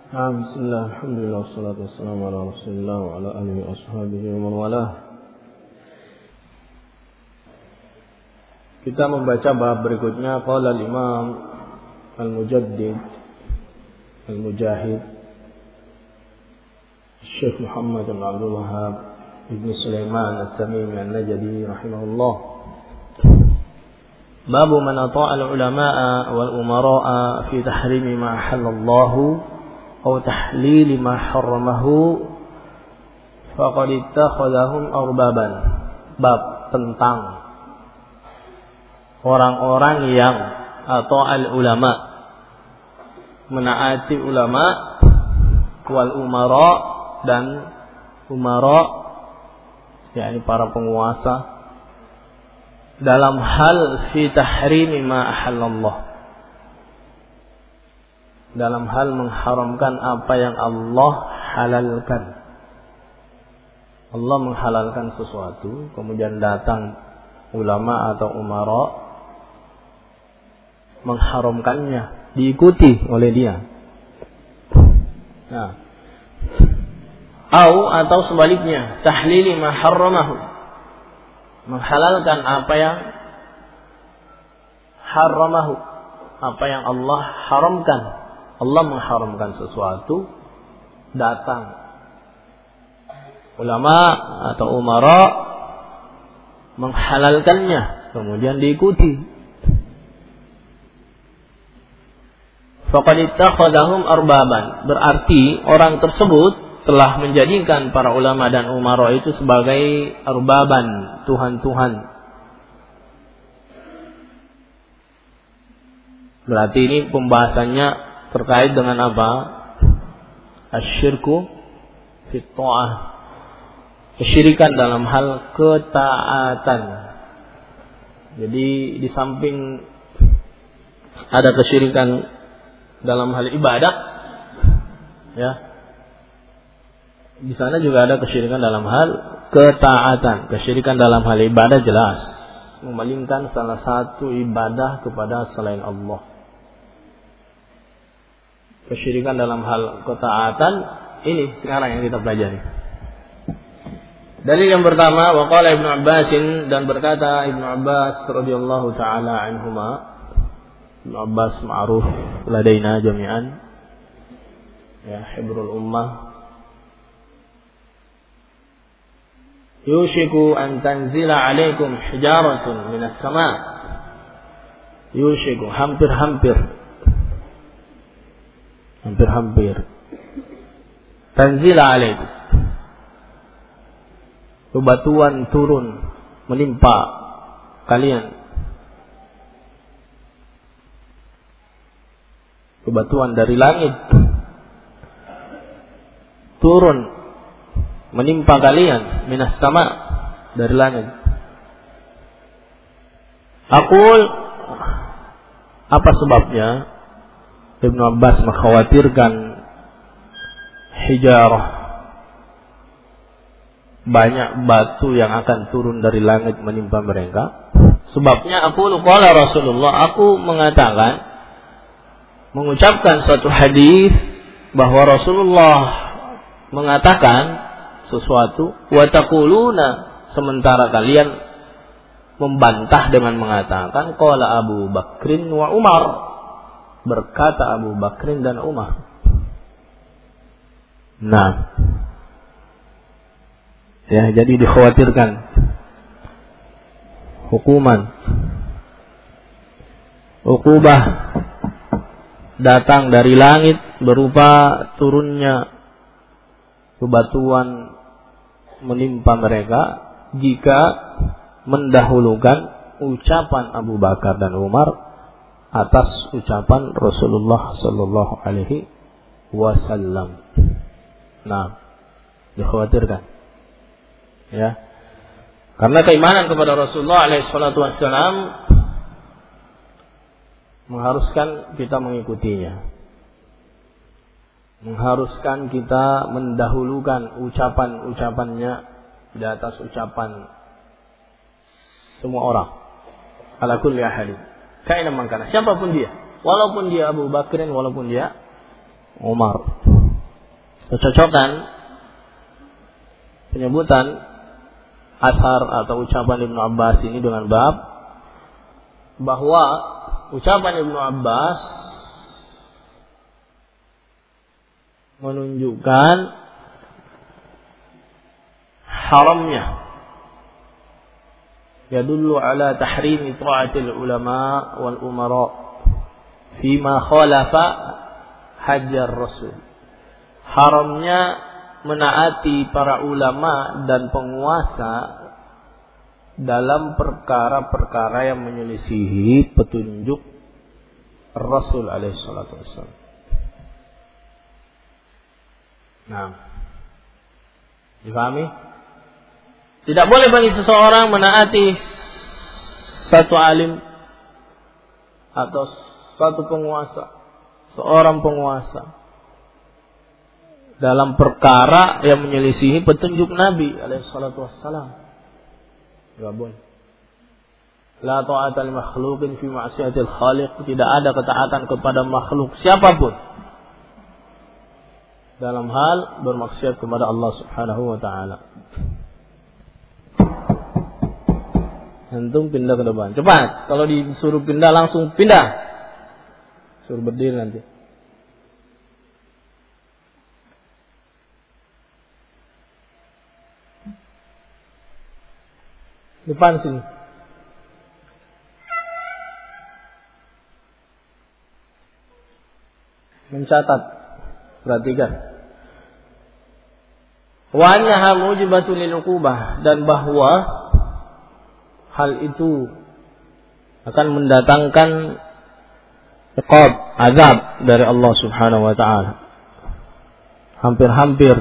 Bismillah, alhamdulillah, wassalatu wassalamu ala rasulillah wa ala alihi wa ashabihi wa man walah. Kita membaca bab berikutnya. Qala al-Imam al-Mujaddid al-Mujahid Syekh Muhammad bin Abdul Wahhab ibn Sulaiman al-Tamimi al-Najdi rahimahullah. Bab man ata'a al-ulama'a wal umara'a fi tahrimi ma halallahu atau tahlil ma harramahu faqad ittakhadhahum arbaban. Bab tentang orang-orang yang atau al-ulama, menaati ulama, wal umara, dan umara yakni para penguasa, dalam hal fi tahrimi ma ahallallah, dalam hal mengharamkan apa yang Allah halalkan. Allah menghalalkan sesuatu, kemudian datang ulama atau umara mengharamkannya, diikuti oleh dia. Nah, atau sebaliknya, tahlili ma harramahu, menghalalkan apa yang harramahu, apa yang Allah haramkan. Allah mengharamkan sesuatu, datang ulama atau umara menghalalkannya, kemudian diikuti. Faqad ittakhadhahum arbaban, berarti orang tersebut telah menjadikan para ulama dan umara itu sebagai arbaban, tuhan-tuhan. Berarti ini pembahasannya terkait dengan apa? Asyirku fi ta'ah, kesyirikan dalam hal ketaatan. Jadi di samping ada kesyirikan dalam hal ibadah, ya, di sana juga ada kesyirikan dalam hal ketaatan. Kesyirikan dalam hal ibadah jelas, memalingkan salah satu ibadah kepada selain Allah. Kesyirikan dalam hal ketaatan ini sekarang yang kita pelajari. Dalil yang pertama, waqala Ibnu Abbas, dan berkata Ibnu Abbas radhiyallahu taala anhuma. Ibnu Abbas ma'ruf ladaina jami'an, ya, hibrul ummah. Yushiku an tanzila alaikum hijaratun minas sama'. Yushiku, hampir-hampir tanzila alaikum, bebatuan turun menimpa kalian, bebatuan dari langit turun menimpa kalian, minas sama, dari langit. Aqul, apa sebabnya? Ibnu Abbas mengkhawatirkan hijarah, banyak batu yang akan turun dari langit menimpa mereka. Sebabnya aku qala Rasulullah, aku mengatakan, mengucapkan suatu hadis bahwa Rasulullah mengatakan sesuatu, wa taquluna, sementara kalian membantah dengan mengatakan qala Abu Bakrin wa Umar, berkata Abu Bakrin dan Umar. Nah, ya, jadi dikhawatirkan ukubah datang dari langit berupa turunnya bebatuan menimpa mereka jika mendahulukan ucapan Abu Bakar dan Umar atas ucapan Rasulullah sallallahu alaihi wasallam. Nah, dikhawatirkan, ya, karena keimanan kepada Rasulullah alaihi salatu wasallam mengharuskan kita mengikutinya, mengharuskan kita mendahulukan ucapan-ucapannya di atas ucapan semua orang, ala kulli ahadin, kaina man kana, siapapun dia, walaupun dia Abu Bakrin, walaupun dia Umar. kecocokan penyebutan athar atau ucapan Ibnu Abbas ini dengan bab bahwa ucapan Ibnu Abbas menunjukkan haramnya, yadullu ala tahrimi ta'atil ulama wal umara fima khalafa hajar rasul, haramnya menaati para ulama dan penguasa dalam perkara-perkara yang menyelisihi petunjuk Rasul alaihi salatu wassalam. Nah, dipahami? Tidak boleh bagi seseorang menaati satu alim atau satu penguasa, seorang penguasa dalam perkara yang menyelisihi petunjuk Nabi alaihi salatu wassalam. Tidak boleh. La ta'ata li makhluqin fi ma'siyatil khaliq, tidak ada ketaatan kepada makhluk siapapun dalam hal bermaksiat kepada Allah Subhanahu wa taala. Antum pindah ke depan. Cepat. Kalau disuruh pindah langsung pindah. Suruh berdiri nanti. Depan sini. Mencatat. Perhatikan. Wa annaha mujibatun lil uqubah, dan bahwa hal itu akan mendatangkan iqab, azab dari Allah Subhanahu wa taala. Hampir-hampir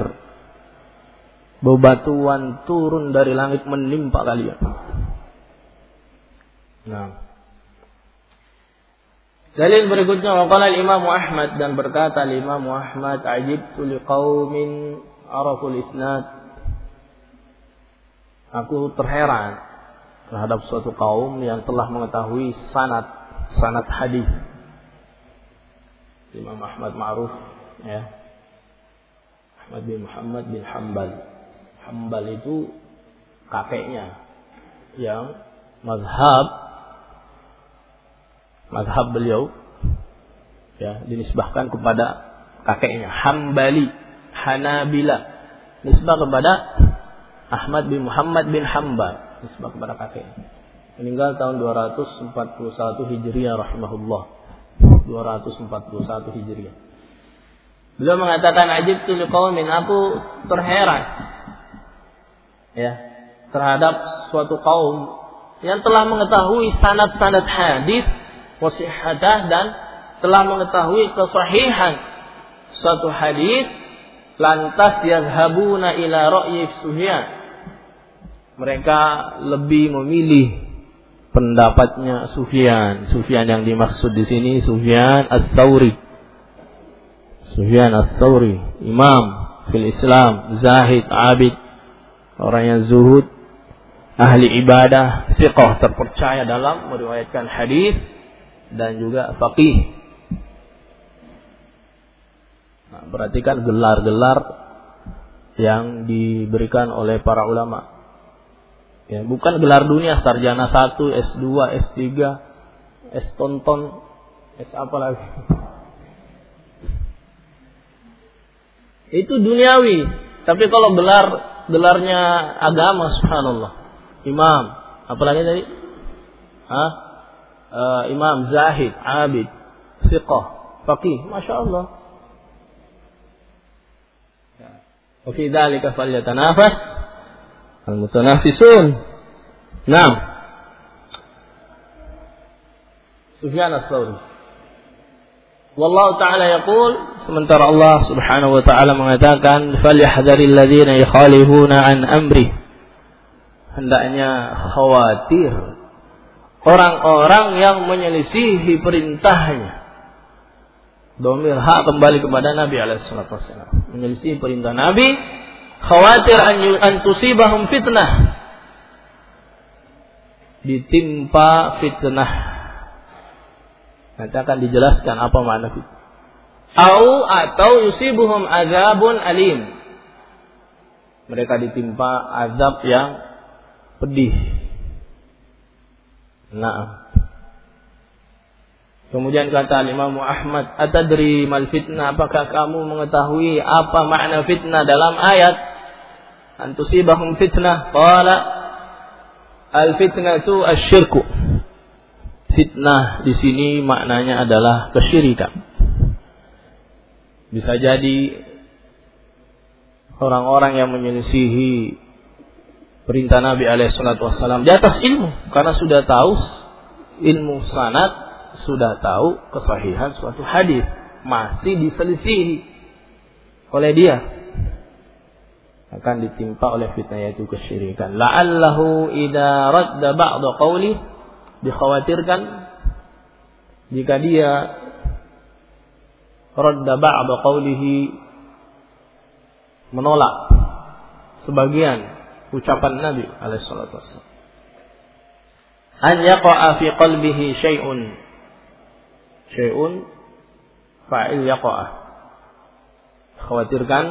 bebatuan turun dari langit menimpa kalian. Nah, dalil berikutnya waqala al-Imam Ahmad, dan berkata al-Imam Ahmad, ajibtu liqaumin araful isnad, aku terheran terhadap suatu kaum yang telah mengetahui sanad hadis. Imam Ahmad ma'ruf, ya, Ahmad bin Muhammad bin Hanbal. Hanbal itu kakeknya yang mazhab beliau, ya, dinisbahkan kepada kakeknya Hambali, Hanabila, nisbah kepada Ahmad bin Muhammad bin Hanbal, nisbah kepada kakeknya. Meninggal tahun 241 Hijriah rahimahullah. 241 Hijriah. Beliau mengatakan ajibtu liqaumin, aku terheran, ya, terhadap suatu kaum yang telah mengetahui sanad-sanad hadis wasihhatah, dan telah mengetahui kesahihan suatu hadis, lantas yazhabuna ila ra'yi Sufyan, mereka lebih memilih pendapatnya Sufyan. Sufyan yang dimaksud di sini Sufyan Ats-Tsauri. Sufyan Ats-Tsauri, imam fil Islam, zahid, abid, orang yang zuhud, ahli ibadah, thiqah, terpercaya dalam meriwayatkan hadis, dan juga faqih. Nah, perhatikan gelar-gelar yang diberikan oleh para ulama. Ya, bukan gelar dunia, sarjana 1, S2, S3, S tonton, S apa lagi. Itu duniawi. Tapi kalau gelarnya agama, subhanallah. Imam, apa lagi tadi? Imam, zahid, abid, thiqah, faqih, masya Allah. Wa fi dzalika falyatanafas al-mutanafisun. Naam. Sufyan Ats-Tsauri. Wallahu ta'ala yaqul, sementara Allah Subhanahu wa ta'ala mengatakan, falyahdharil ladzina yukhalifuna an amri, hendaknya khawatir orang-orang yang menyelisihi perintahnya. Dhamir hak kembali kepada Nabi alaihi salatu wasallam. Menyelisihi perintah Nabi, khawatir an tusibahum fitnah, ditimpa fitnah. Nanti akan dijelaskan apa makna fitnah. Atau yusibuhum azabun alim. Mereka ditimpa azab yang pedih. Nah. Kemudian kata Imam Ahmad, "Atadri mal fitnah? Apakah kamu mengetahui apa makna fitnah dalam ayat? Antusibahum fitnah." Qala, "Al-fitnatu asy-syirku." Fitnah di sini maknanya adalah kesyirikan. Bisa jadi orang-orang yang menyelisihi perintah Nabi alaihi salatu wassalam di atas ilmu, karena sudah tahu ilmu sanad, sudah tahu kesahihan suatu hadis, masih diselisihi oleh dia, akan ditimpa oleh fitnah yaitu kesyirikan. La'allahu idza radda ba'd qawli, dikhawatirkan jika dia radda ba'd qawlihi, menolak sebagian ucapan Nabi alaihi salatu wassalam, an yaqa'a fi qalbihi syai'un fa'il yaqa'a, khawatirkan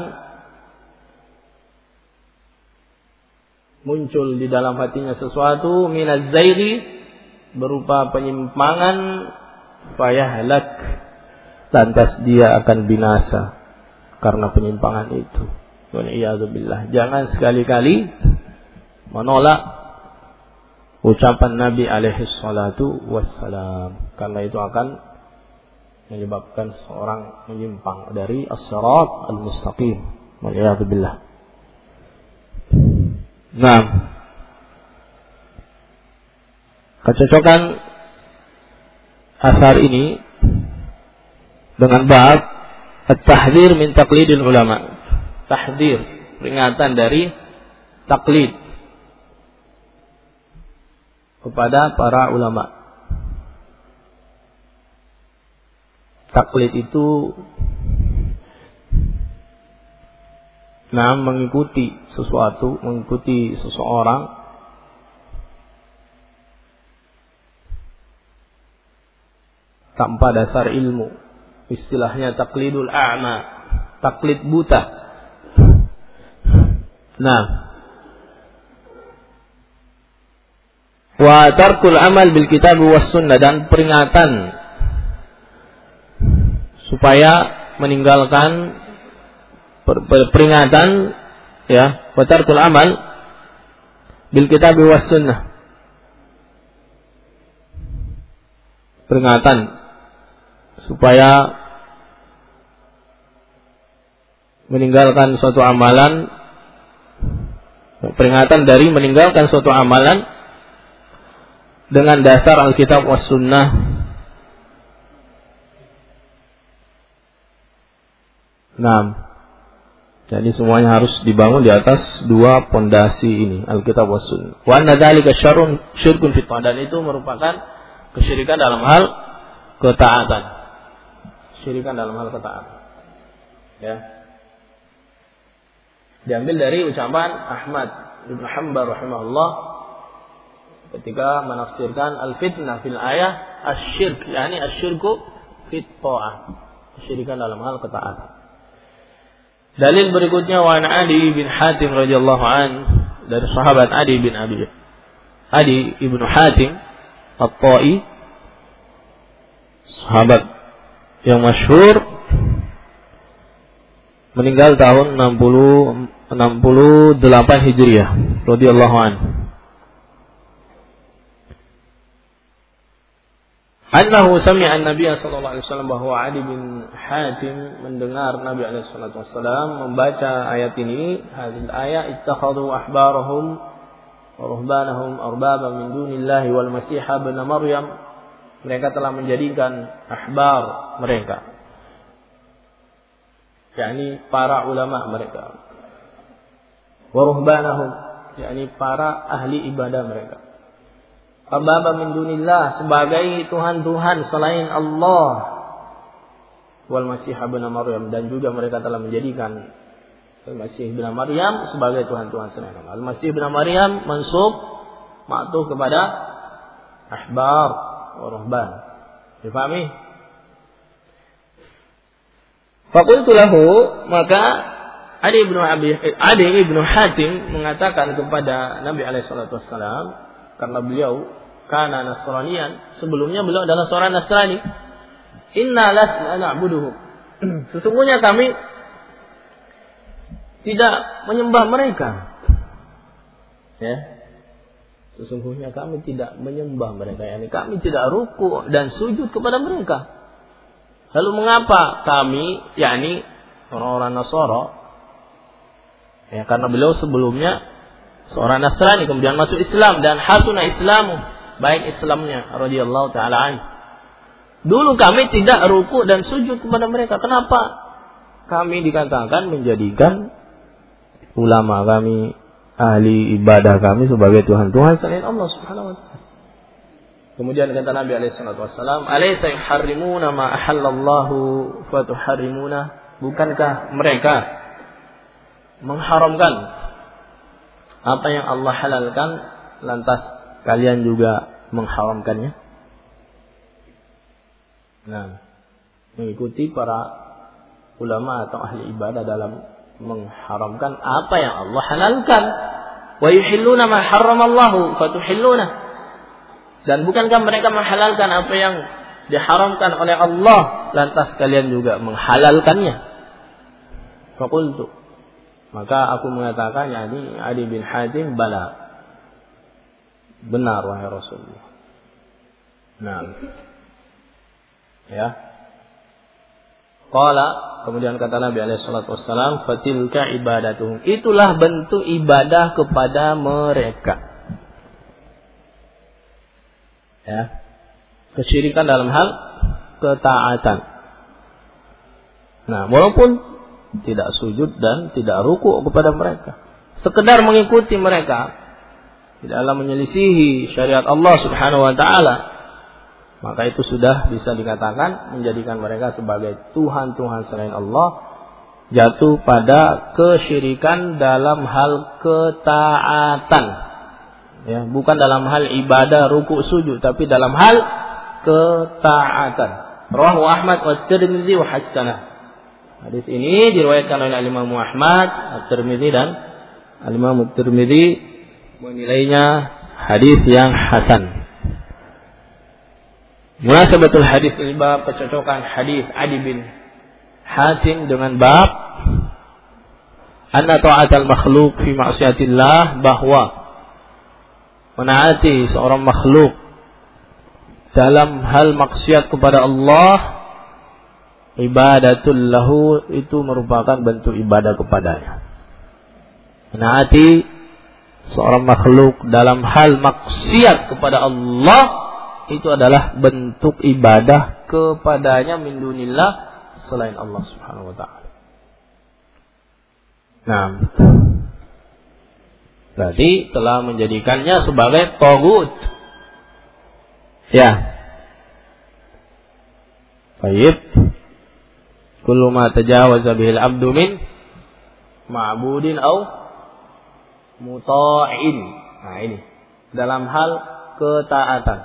muncul di dalam hatinya sesuatu minaz zaighi, berupa penyimpangan, fayahlak, lantas dia akan binasa karena penyimpangan itu. Wal'iyadzubillah. Jangan sekali-kali menolak ucapan Nabi alaihi salatu wassalam, karena itu akan menyebabkan seorang menyimpang dari as-sirat al-mustaqim. Wal'iyadzubillah. Nah, kecocokan asar ini dengan bab at-tahdhir min taqlidil ulama. Tahdzir, peringatan dari taklid kepada para ulama. Taklid itu mengikuti sesuatu, mengikuti seseorang tanpa dasar ilmu. Istilahnya taklidul a'ma, taklid buta. Nah, wa tarkul amal bil kitab was sunnah, dan peringatan supaya meninggalkan peringatan ya, wa tarkul amal bil kitab was sunnah, peringatan supaya meninggalkan suatu amalan, peringatan dari meninggalkan suatu amalan dengan dasar Alkitab was sunnah. Nah, jadi semuanya harus dibangun di atas dua pondasi ini, Alkitab was sunnah. Wa anna dzalika syirkun fi ta'at, dan itu merupakan kesyirikan dalam hal ketaatan. Syirikan dalam hal ketaatan. Ya. Diambil dari ucapan Ahmad bin Hanbal rahimahullah ketika menafsirkan al-fitnah fil ayah asy-syirk, yakni asy-syirku fit ta'ah, kesyirikan dalam hal ketaatan. Dalil berikutnya wa an Adi bin Hatim radhiyallahu an, dari sahabat Adi ibnu Hatim At-Ta'i, sahabat yang masyhur, meninggal tahun 68 Hijriah radhiyallahu anhu. Annahu sami'a an-nabiy sallallahu alaihi wasallam, bahwa Adi bin Hatim mendengar Nabi alaihi salatu wasallam membaca ayat ini, hadil ayat, ittakhadhu ahbarahum wa ruhbanahum arbaba min dunillahi wal masih ibn Maryam, mereka telah menjadikan ahbar mereka, yakni para ulama mereka, wa ruhbanahum, yakni para ahli ibadah mereka, arbaba min dunillah, sebagai tuhan-tuhan selain Allah, wal masih ibn Maryam, dan juga mereka telah menjadikan Al-Masih ibn Maryam sebagai tuhan-tuhan selain Allah. Al-Masih ibn Maryam mansub ma'tuf kepada ahbar wa ruhban. Difahami? Faqultu lahu, maka Adi ibnu Hatim mengatakan kepada Nabi SAW, karena beliau kana Nasraniyan, sebelumnya beliau adalah seorang Nasrani. Inna lasna na'buduhum. Sesungguhnya kami tidak menyembah mereka. Ya. Sesungguhnya kami tidak menyembah mereka. Yani kami tidak ruku dan sujud kepada mereka. Lalu mengapa kami, yakni orang-orang Nasara, ya, karena beliau sebelumnya seorang Nasrani, kemudian masuk Islam dan hasuna Islamu, baik Islamnya radhiyallahu taala anhu. Dulu kami tidak ruku dan sujud kepada mereka. Kenapa? Kami dikatakan menjadikan ulama kami, ahli ibadah kami sebagai Tuhan-Tuhan selain Allah Subhanahu wa taala. Kemudian kata Nabi alaihi salatu wasallam, "Alaysa yuharrimuna ma ahallallahu fatuharrimuna?" Bukankah mereka mengharamkan apa yang Allah halalkan, lantas kalian juga mengharamkannya? Nah, mengikuti para ulama atau ahli ibadah dalam mengharamkan apa yang Allah halalkan. Wa yuhilluna ma harramallahu fatuhilluna. Dan bukankah mereka menghalalkan apa yang diharamkan oleh Allah, lantas kalian juga menghalalkannya? Faqultu, maka aku mengatakan, yakni Adi bin Hatim, bala, benar wahai Rasulullah. Nah, ya. Qala, kemudian kata Nabi alaihi salatu wassalam, fatilka ibadatuhum, itulah bentuk ibadah kepada mereka. Ya. Kesyirikan dalam hal ketaatan. Nah, walaupun tidak sujud dan tidak ruku kepada mereka, sekedar mengikuti mereka dalam menyelisihi syariat Allah Subhanahu wa taala, maka itu sudah bisa dikatakan menjadikan mereka sebagai Tuhan-Tuhan selain Allah, jatuh pada kesyirikan dalam hal ketaatan. Ya, bukan dalam hal ibadah ruku sujud, tapi dalam hal ketaatan. Rawahu Ahmad wa Tirmidzi wa hasanah. Hadis ini diriwayatkan oleh Imam Ahmad, At-Tirmidzi, dan Imam At-Tirmidzi menilainya hadis yang hasan. Munasabatul hadis ini bab kecocokan hadis Adi bin Hatim dengan bab anna ta'atal makhluk fi ma'siyatillah, bahwa menaati seorang makhluk dalam hal maksiat kepada Allah, ibadatul lahu, itu merupakan bentuk ibadah kepadanya. Menaati seorang makhluk dalam hal maksiat kepada Allah, itu adalah bentuk ibadah kepadanya min dunillah, selain Allah Subhanahu wa taala. Nah, berarti telah menjadikannya sebagai tagut. Ya. Baik. Kullu ma tajawaza bihil abdu min ma'budin au muta'in. Nah, ini dalam hal ketaatan.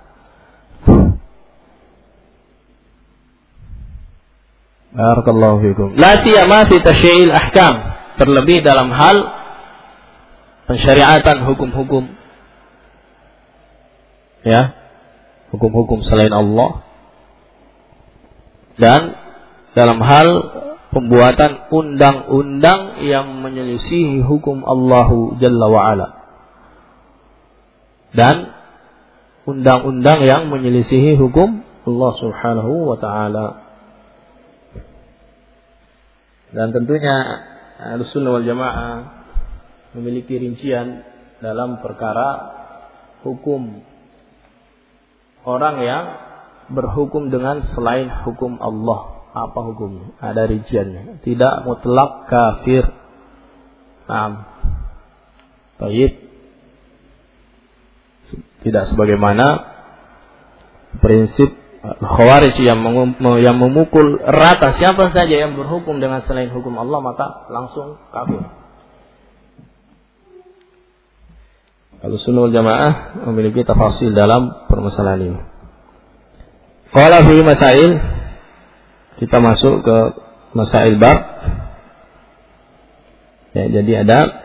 Barakallahu fikum. La siyama fi tasyri'il ahkam, terlebih dalam hal pensyariatan hukum-hukum. Ya, hukum-hukum selain Allah, dan dalam hal pembuatan undang-undang yang menyelisihi hukum Allahu Jalla wa'ala, dan undang-undang yang menyelisihi hukum Allah Subhanahu wa ta'ala. Dan tentunya Ahlussunnah wal Jamaah memiliki rincian dalam perkara hukum orang yang berhukum dengan selain hukum Allah. Apa hukumnya? Ada rinciannya. Tidak mutlak kafir. Naam. Baik. Tidak sebagaimana prinsip Khawarij yang memukul rata siapa saja yang berhukum dengan selain hukum Allah maka langsung kafir. Ahlussunnah wal Jamaah memiliki tafasil dalam permasalahan ini. Qala fi masail, kita masuk ke Masail bab. Ya, jadi ada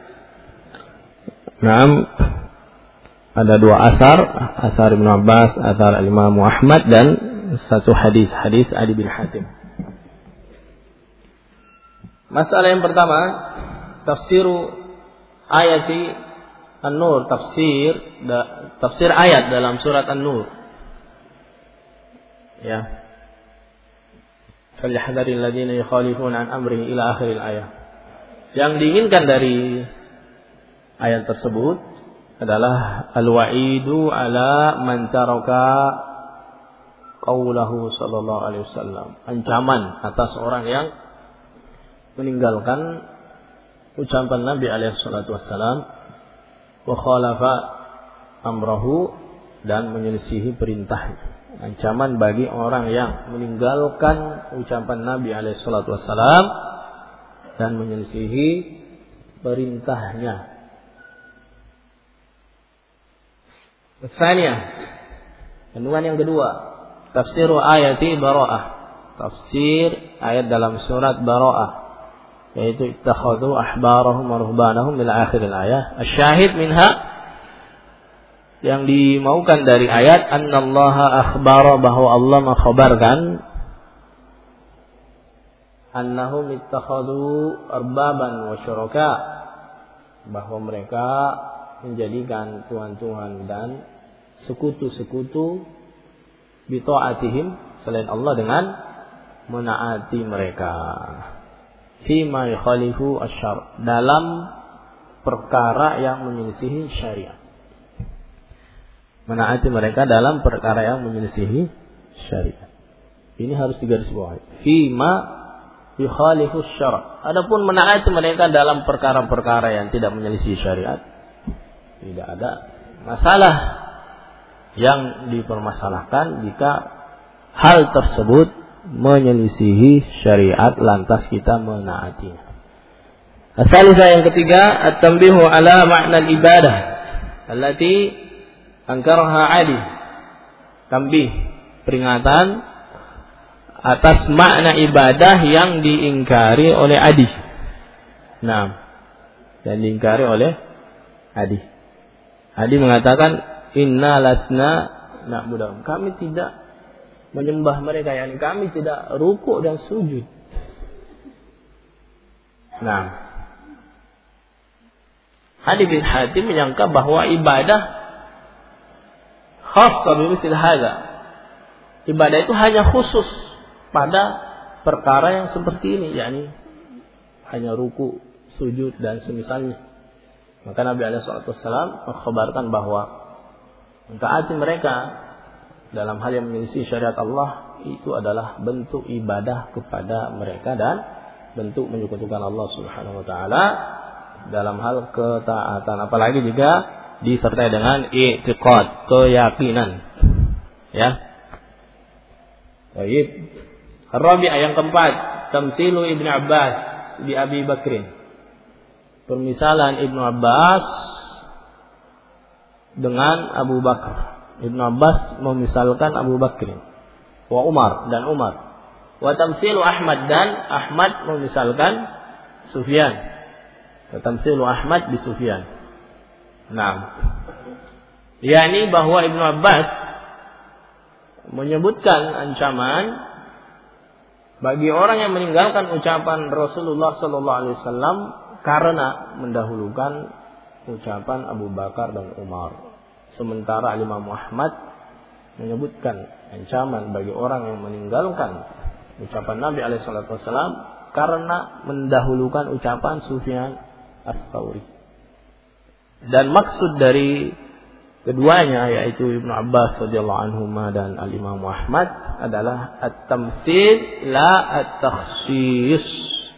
dua asar Ibnu Abbas, asar Imam Ahmad, dan satu hadis Adi bin Hatim. Masalah yang pertama, tafsiru ayati An-Nur, tafsir ayat dalam surat An-Nur. Ya. Falyahdharil ladzina yukhalifuna an amrihi ila akhiril ayat. Yang diinginkan dari ayat tersebut adalah al-wa'idu ala man taraka qaulahu sallallahu alaihi wasallam. Ancaman atas orang yang meninggalkan ucapan Nabi alaihi salatu wasallam wa khalafa amrahu, dan menyelisihi perintahnya. Ancaman bagi orang yang meninggalkan ucapan Nabi alaihi salatu wasallam dan menyelisihi perintahnya. Tsaniyah, kandungan yang kedua, tafsiru ayati Bara'ah, tafsir ayat dalam surat Bara'ah, yaitu ittakhadhu ahbarahum wa ruhbanahum ila akhir al-ayah. Asyahid minha, yang dimaukan dari ayat, annallaha akhbara, bahwa Allah mengkhabarkan, annahum ittakhadhu arbaban wa syuraka, bahwa mereka menjadikan tuhan-tuhan dan sekutu-sekutu bi ta'atihim, selain Allah, dengan menaati mereka, fi ma yukhalifu asy-syar', dalam perkara yang menyelisihi syariat. Menaati mereka dalam perkara yang menyelisihi syariat. Ini harus digarisbawahi. Fi ma yukhalifu asy-syar'. Adapun menaati mereka dalam perkara-perkara yang tidak menyelisih syariat, tidak ada masalah yang dipermasalahkan jika hal tersebut menyelisihi syariat lantas kita menaatinya. Asalisah yang ketiga, at-tanbihu ala makna ibadah allati angkaraha Adi. Tanbih, peringatan atas makna ibadah yang diingkari oleh Adi. Nah, yang diingkari oleh Adi. Adi mengatakan, inna lasna na'budahum, kami tidak menyembah mereka, yakni kami tidak rukuk dan sujud. Nah, Adi bin Hatim menyangka bahwa ibadah khassa bimithli hadza. Ibadah itu hanya khusus pada perkara yang seperti ini, yakni hanya ruku, sujud dan semisalnya. Maka Nabi SAW mengkhabarkan bahwa mentaati mereka dalam hal yang menyelisih syariat Allah itu adalah bentuk ibadah kepada mereka dan bentuk menyekutukan Allah Subhanahu wa taala dalam hal ketaatan, apalagi jika disertai dengan i'tiqad, keyakinan. Ya. Baik. Ar-rabi'ah, yang keempat, tamtsilu Ibnu Abbas bi Abi Bakrin. Permisalan Ibnu Abbas dengan Abu Bakar. Ibnu Abbas memisalkan Abu Bakr wa Umar dan Umar. Wa tamtsilu Ahmad, dan Ahmad memisalkan Sufyan. Wa tamtsilu Ahmad bi Sufyan. Nah, yakni bahwa Ibnu Abbas menyebutkan ancaman bagi orang yang meninggalkan ucapan Rasulullah sallallahu alaihi wasallam karena mendahulukan ucapan Abu Bakar dan Umar. Sementara Imam Ahmad menyebutkan ancaman bagi orang yang meninggalkan ucapan Nabi alaihi salatu wasallam karena mendahulukan ucapan Sufyan Ats-Tsauri. Dan maksud dari keduanya, yaitu Ibnu Abbas radhiyallahu anhuma dan Al-Imam Ahmad, adalah at-tamtsil la at-takhsis.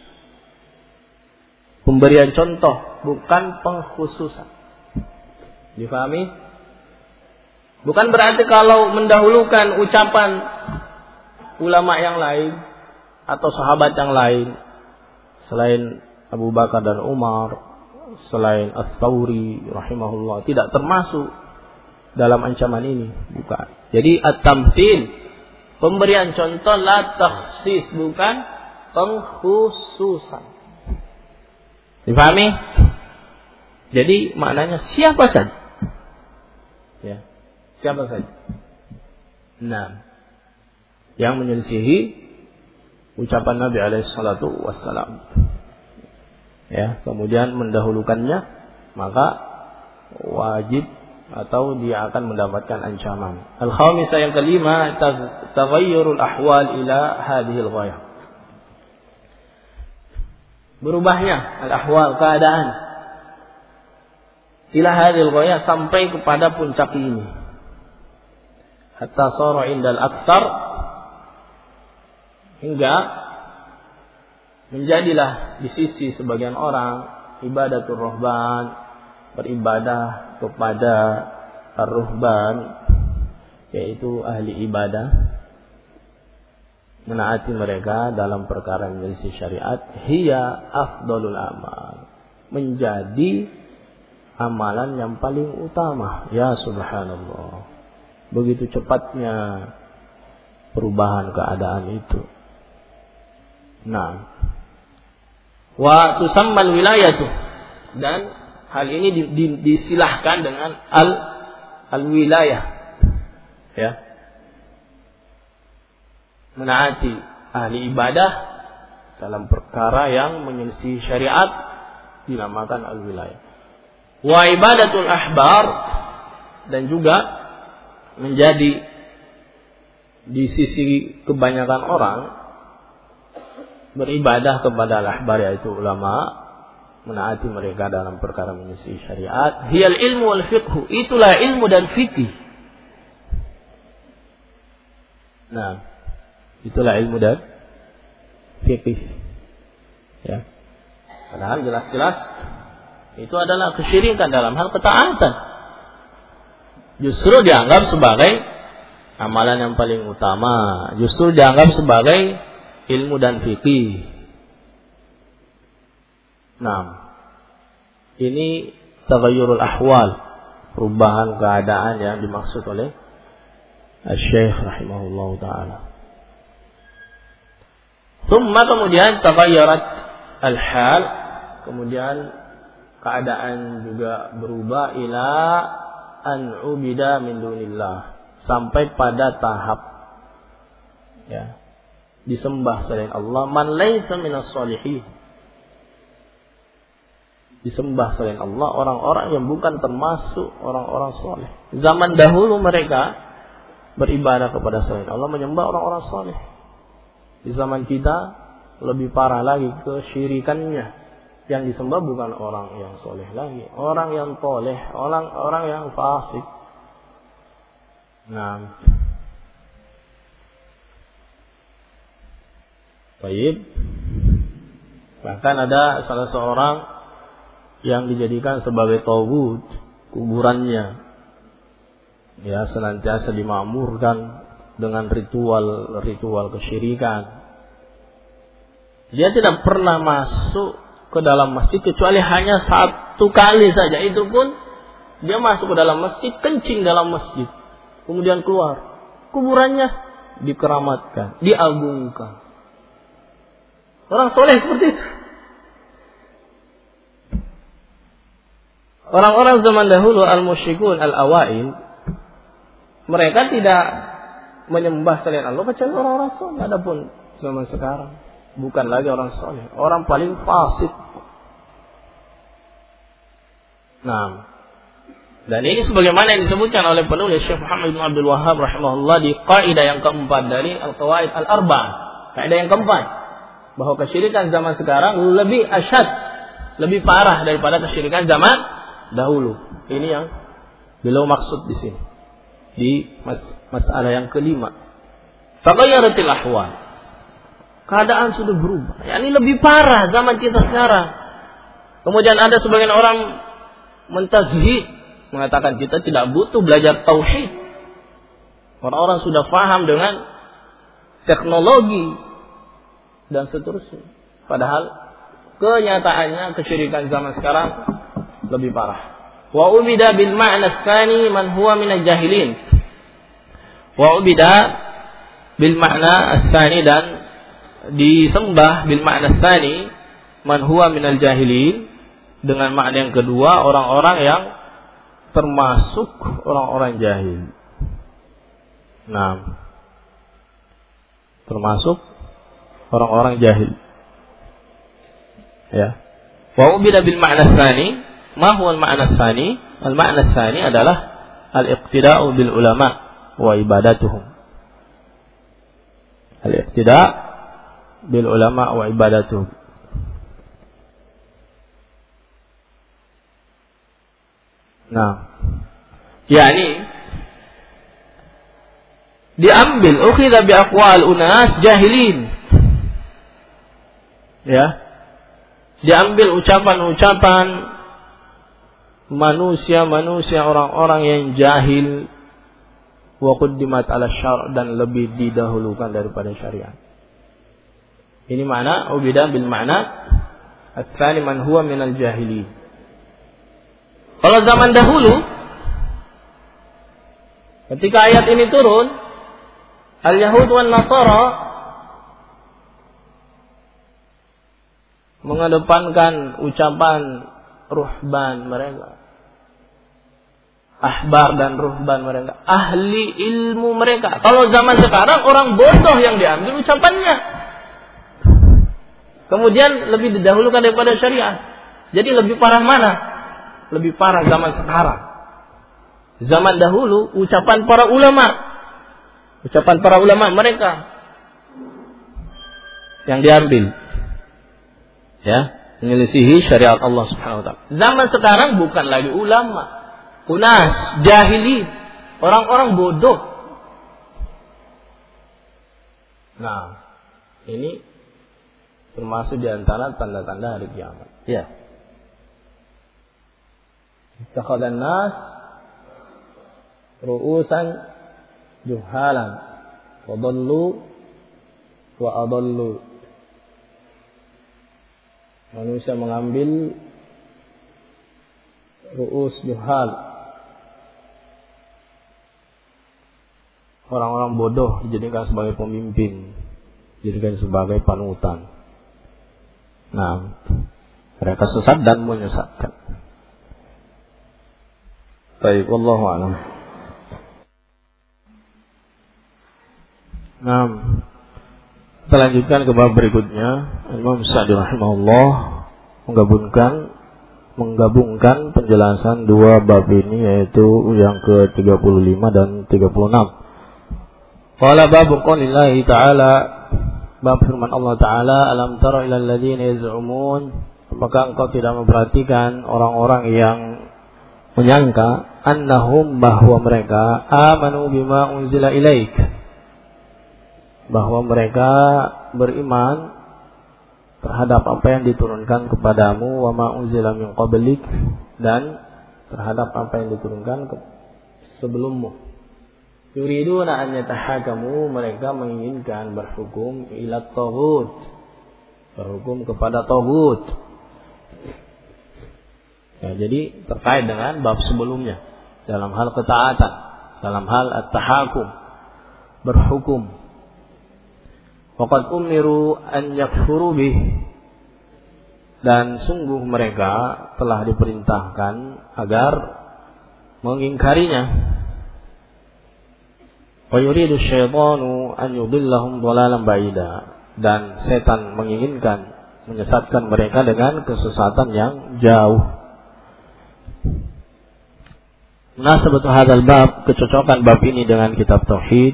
Pemberian contoh, bukan pengkhususan. Difahami? Bukan berarti kalau mendahulukan ucapan ulama yang lain atau sahabat yang lain selain Abu Bakar dan Umar, selain Ats-Tsauri rahimahullah, tidak termasuk dalam ancaman ini, bukan. Jadi at-tamtsil, pemberian contoh, la takhsis, bukan pengkhususan. Dipahami? Jadi maknanya siapa saja. Ya, siapa saja. Nah, yang menyelisihi ucapan Nabi alaihi salatu wassalam. Ya, kemudian mendahulukannya, maka wajib atau dia akan mendapatkan ancaman. Al-khamisah yang kelima, taghayyurul ahwal ila hadhil ghayah. Berubahnya al-ahwal, keadaan, ila hadhil ghayah, sampai kepada puncak ini. Hatta sara indal aktsar, hingga menjadilah di sisi sebagian orang ibadatul ruhban, beribadah kepada ar-ruhban, yaitu ahli ibadah, menaati mereka dalam perkara menyelisih syariat, hiya afdalul amal, menjadi amalan yang paling utama. Ya subhanallah, begitu cepatnya perubahan keadaan itu. Nah, wa tusammal wilayatu, dan hal ini disilahkan dengan al-wilayah, ya, menaati ahli ibadah dalam perkara yang menyelisih syariat dinamakan al-wilayah. Wa ibadatul ahbar, dan juga menjadi di sisi kebanyakan orang beribadah kepada al-ahbar, yaitu ulama, menaati mereka dalam perkara menyelisih syariat. Hiyal ilmu wal fiqhu, itulah ilmu dan fikih. Nah, itulah ilmu dan fikih. Ya. Padahal jelas-jelas itu adalah kesyirikan dalam hal ketaatan. Justru dianggap sebagai amalan yang paling utama. Justru dianggap sebagai ilmu dan fikih. Nah, ini taghayyurul ahwal, perubahan keadaan yang dimaksud oleh Asy-Syaikh rahimahullahu taala. Tsumma, kemudian taghayyarat al-hal, kemudian keadaan juga berubah ila an ubida min dunillah, sampai pada tahap, ya, disembah selain Allah, man laisa minas shalihin, disembah selain Allah orang-orang yang bukan termasuk orang-orang saleh. Zaman dahulu mereka beribadah kepada selain Allah, menyembah orang-orang saleh. Di zaman kita lebih parah lagi kesyirikannya. Yang disembah bukan orang yang soleh lagi, orang yang toleh, orang yang fasik. Nah, baik. Bahkan ada salah seorang yang dijadikan sebagai taghut, kuburannya, ya, senantiasa dimakmurkan dengan ritual kesyirikan. Dia tidak pernah masuk ke dalam masjid kecuali hanya satu kali saja. Itu pun dia masuk ke dalam masjid, kencing dalam masjid, kemudian keluar. Kuburannya dikeramatkan, diagungkan. Orang soleh seperti itu. Orang-orang zaman dahulu, al-musyrikun al-awail, mereka tidak menyembah selain Allah kecuali orang-orang soleh. Adapun zaman sekarang bukan lagi orang soleh, orang paling fasik. Nah, dan ini sebagaimana yang disebutkan oleh penulis Syekh Muhammad bin Abdul Wahhab rahimahullah di kaidah yang keempat dari Al-Qawaid Al-Arba'ah. Kaidah yang keempat, bahwa kesyirikan zaman sekarang lebih asyad, lebih parah daripada kesyirikan zaman dahulu. Ini yang beliau maksud di sini, di masalah yang kelima. Taghayyaratil ahwal, keadaan sudah berubah. Ini lebih parah zaman kita sekarang. Kemudian ada sebagian orang mentazhid, mengatakan kita tidak butuh belajar tauhid. Orang-orang sudah paham dengan teknologi dan seterusnya. Padahal kenyataannya kesyirikan zaman sekarang lebih parah. Wa ubida bil ma'na tsani man huwa minal jahilin. Wa ubida bil ma'na tsani, dan disembah bil ma'na tsani man huwa minal jahilin, dengan makna yang kedua orang-orang yang termasuk orang-orang jahil. Nah, termasuk orang-orang jahil. Ya. Wa ubida bil ma'na tsani, ma huwa al ma'na tsani? Al ma'na tsani adalah al-iqtida'u bil ulama wa ibadatuhum. Al-iqtida' bil ulama wa ibadatuhum. Nah, yakni diambil ukhidha bi aqwal unas jahilin. Ya. Diambil ucapan-ucapan manusia-manusia orang-orang yang jahil, wa quddimat 'ala syar', dan lebih didahulukan daripada syariat. Ini makna ubida bil makna ats-tsani man huwa minal jahilin. Kalau zaman dahulu, ketika ayat ini turun, al-Yahud wan Nasara mengedepankan ucapan ruhban mereka, ahbar dan ruhban mereka, ahli ilmu mereka. Kalau zaman sekarang orang bodoh yang diambil ucapannya, kemudian lebih didahulukan daripada syariat. Jadi lebih parah mana? Lebih parah zaman sekarang. Zaman dahulu ucapan para ulama mereka yang diambil, ya, menyelisihi syariat Allah Subhanahu wa taala. Zaman sekarang bukan lagi ulama, unas, jahili, orang-orang bodoh. Nah, ini termasuk di antara tanda-tanda hari kiamat. Ya. Ittakhadhan nas ru'usan juhalan wa dhallu wa adallu. Manusia mengambil ru'us juhal, orang-orang bodoh dijadikan sebagai pemimpin, dijadikan sebagai panutan. Nah, mereka sesat dan menyesatkan. Baik, wallahu a'lam. Nah, kita lanjutkan ke bab berikutnya. Imam Sa'di rahimahullah menggabungkan penjelasan dua bab ini, yaitu yang ke-35 dan 36. Qala bab qaulillahi ta'ala, bab firman Allah Ta'ala, alam tara ilal ladzina yaz'umun, apakah engkau tidak memperhatikan orang-orang yang menyangka annahum, bahwa mereka amanu bima unzila ilaik, bahwa mereka beriman terhadap apa yang diturunkan kepadamu, wa ma unzila min qablik, dan terhadap apa yang diturunkan sebelummu. Yuriduna an yatahakamu, mereka menginginkan berhukum ila taghut, berhukum kepada taghut. Ya, jadi terkait dengan bab sebelumnya dalam hal ketaatan, dalam hal at-tahakum, berhukum. Waqad umiru an yakfuru bih, dan sungguh mereka telah diperintahkan agar mengingkarinya. Wa yuridu syaitanu an yudillahum dhalalan ba'ida, dan setan menginginkan menyesatkan mereka dengan kesesatan yang jauh. Munasabatu hadzal bab, kecocokan bab ini dengan kitab tauhid.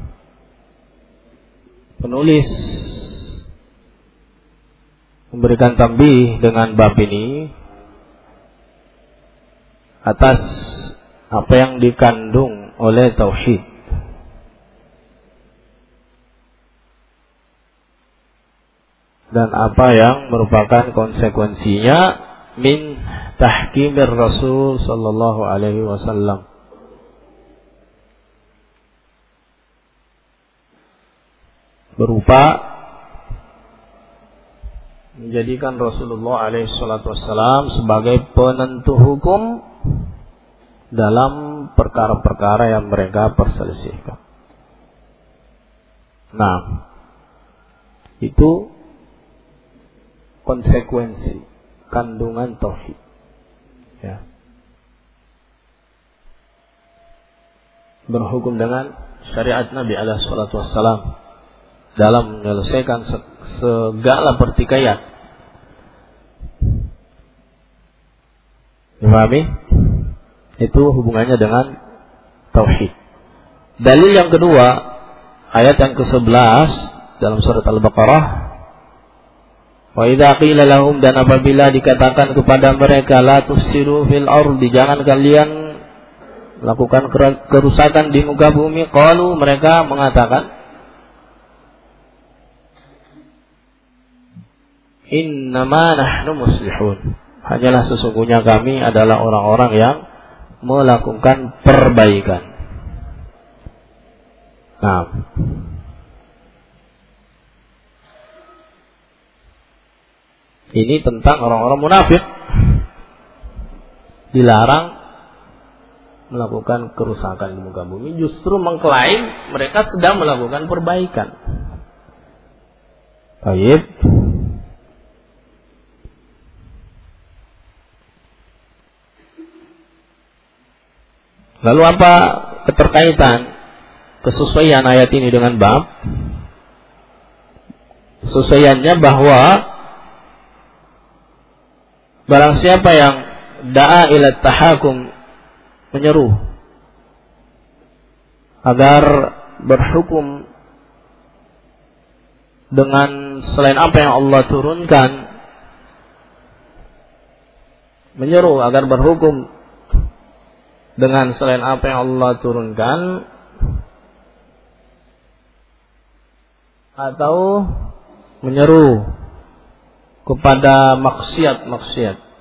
Penulis memberikan tambih dengan bab ini atas apa yang dikandung oleh tauhid. Dan apa yang merupakan konsekuensinya min tahkimir Rasul sallallahu alaihi wasallam, berupa menjadikan Rasulullah alaihi salatu wasallam sebagai penentu hukum dalam perkara-perkara yang mereka perselisihkan. Nah, Itu konsekuensi kandungan tauhid. Ya. Berhukum dengan syariat Nabi alaihi salatu wassalam dalam menyelesaikan segala pertikaian. Dipahami? Itu hubungannya dengan tauhid. Dalil yang kedua, ayat yang ke-11 dalam surat Al-Baqarah. Wa idza qila lahum, dan apabila dikatakan kepada mereka la tufsidu fil ardi, jangan kalian lakukan kerusakan di muka bumi, qalu, mereka mengatakan innama nahnu muslihun, hanyalah sesungguhnya kami adalah orang-orang yang melakukan perbaikan. Nah, ini tentang orang-orang munafik, dilarang melakukan kerusakan di muka bumi, justru mengklaim mereka sedang melakukan perbaikan. Baik. Lalu apa keterkaitan kesesuaian ayat ini dengan bab? Kesesuaiannya bahwa barang siapa yang da'a ila tahakum, menyeru agar berhukum dengan selain apa yang Allah turunkan, menyeru agar berhukum dengan selain apa yang Allah turunkan, atau menyeru kepada maksiat-maksiat,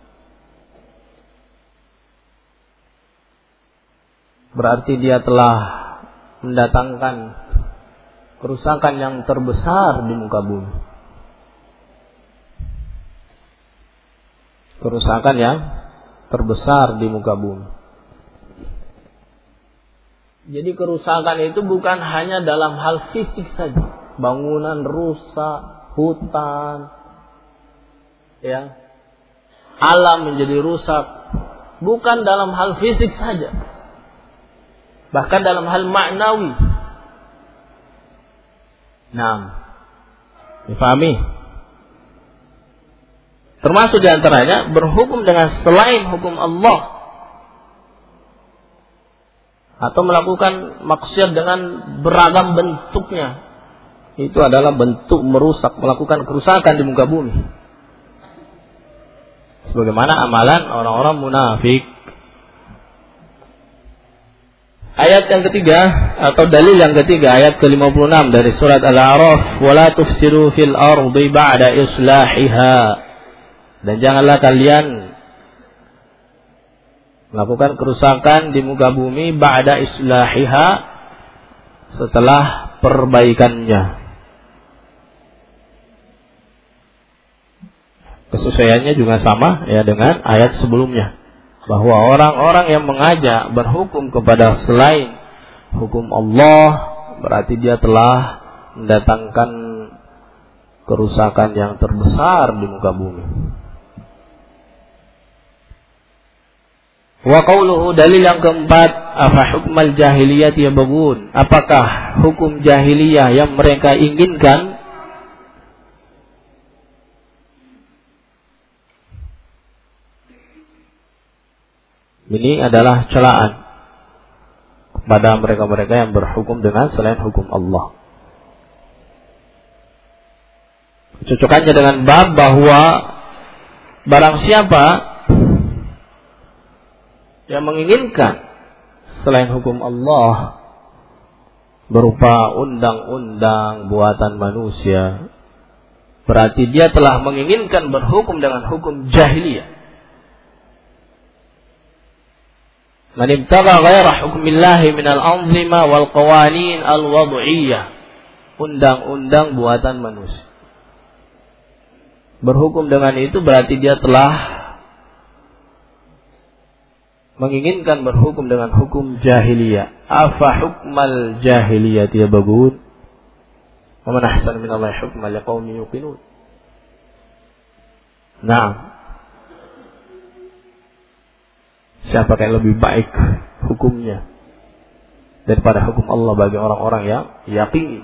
berarti dia telah mendatangkan kerusakan yang terbesar di muka bumi. Kerusakan yang terbesar di muka bumi. Jadi kerusakan itu bukan hanya dalam hal fisik saja. Bangunan rusak, hutan, ya, alam menjadi rusak. Bukan dalam hal fisik saja, bahkan dalam hal maknawi. Nah, difahami? Termasuk diantaranya berhukum dengan selain hukum Allah, atau melakukan maksiat dengan beragam bentuknya. Itu adalah bentuk merusak, melakukan kerusakan di muka bumi. Sebagaimana amalan orang-orang munafik. Ayat yang ketiga atau dalil yang ketiga, ayat ke-56 dari surat Al-A'raf, "Wala tufsidu fil ardi ba'da islahiha." Dan janganlah kalian melakukan kerusakan di muka bumi ba'da islahiha, setelah perbaikannya. Kesesuaiannya juga sama ya dengan ayat sebelumnya, bahwa orang-orang yang mengajak berhukum kepada selain hukum Allah, berarti dia telah mendatangkan kerusakan yang terbesar di muka bumi. Wa qauluhu, dalil yang keempat, afa hukmal jahiliyah yabghun, apakah hukum jahiliyah yang mereka inginkan? Ini adalah celaan kepada mereka-mereka yang berhukum dengan selain hukum Allah. Cocokannya dengan bab bahwa barang siapa yang menginginkan selain hukum Allah berupa undang-undang buatan manusia, berarti dia telah menginginkan berhukum dengan hukum jahiliyah. Man ibtagha ghaira hukmillahi minal anzima wal qawanin al wad'iyah, undang-undang buatan manusia. Berhukum dengan itu berarti dia telah menginginkan berhukum dengan hukum jahiliyah. Afa hukmal jahiliyah yabghun, Wa man ahsanu minallahi hukman liqaumin yuqinun. Nah, siapa yang lebih baik hukumnya daripada hukum Allah bagi orang-orang yang yakin?